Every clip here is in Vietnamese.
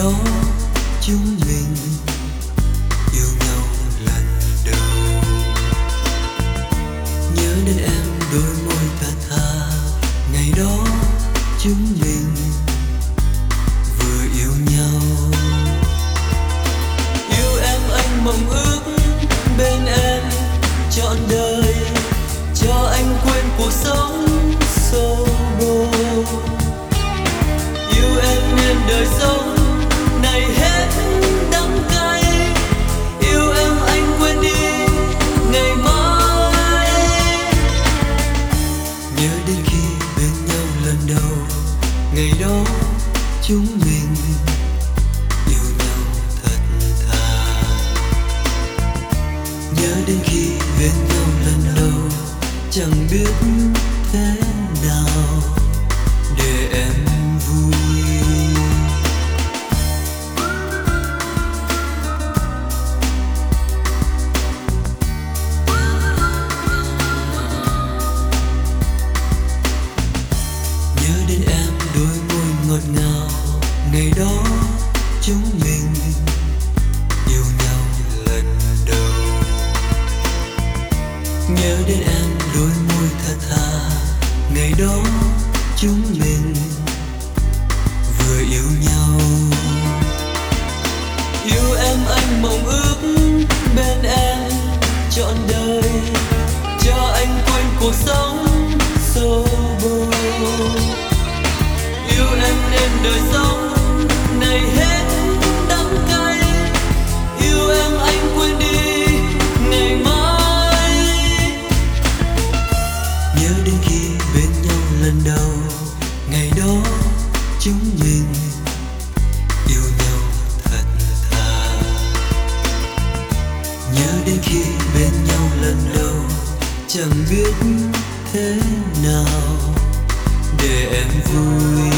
đó chúng mình yêu nhau lần đầu. Nhớ đến em đôi môi thật tha, ngày đó chúng mình vừa yêu nhau. Yêu em anh mong ước bên em trọn đời, cho anh quên cuộc sống xô bồ. Yêu em nên đời sống này hết đắng cay, yêu em anh quên đi ngày mai. Nhớ đến khi bên nhau lần đầu, ngày đó chúng mình yêu nhau thật thà. Nhớ đến khi bên nhau lần đầu, chẳng biết thế nào để em vui. Nhớ đến em đôi môi ngọt ngào, ngày đó chúng mình yêu nhau lần đầu. Nhớ đến em đôi môi thật thà, ngày đó chúng mình vừa yêu nhau. Yêu em anh mong ước bên em trọn đời, cho anh quên cuộc sống xô bồ. Yêu em nên đời sống này hết đắng cay, yêu em anh quên đi ngày mai. Nhớ đến khi bên nhau lần đầu, ngày đó chúng mình yêu nhau thật thà. Nhớ đến khi bên nhau lần đầu, chẳng biết thế nào để em vui.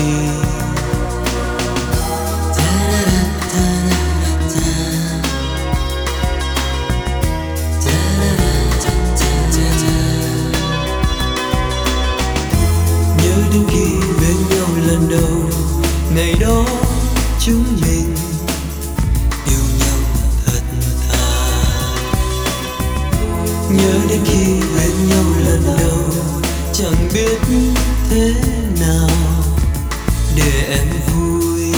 Nhớ đến khi bên nhau lần đầu, ngày đó chúng mình yêu nhau thật thà. Nhớ đến khi bên nhau lần đầu, chẳng biết thế nào để em vui.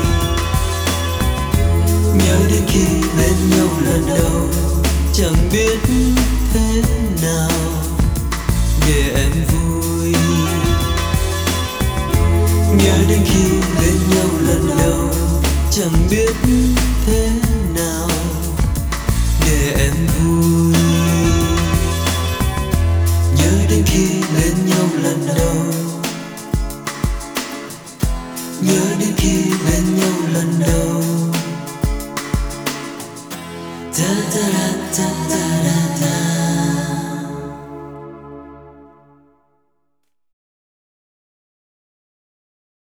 Nhớ đến khi bên nhau lần đầu, chẳng biết thế nào để em vui. Nhớ đến khi bên nhau lần đầu, chẳng biết thế nào để em vui. Nhớ đến khi bên nhau lần đầu, nhớ đến khi bên nhau lần đầu. Ta ta ta ta ta.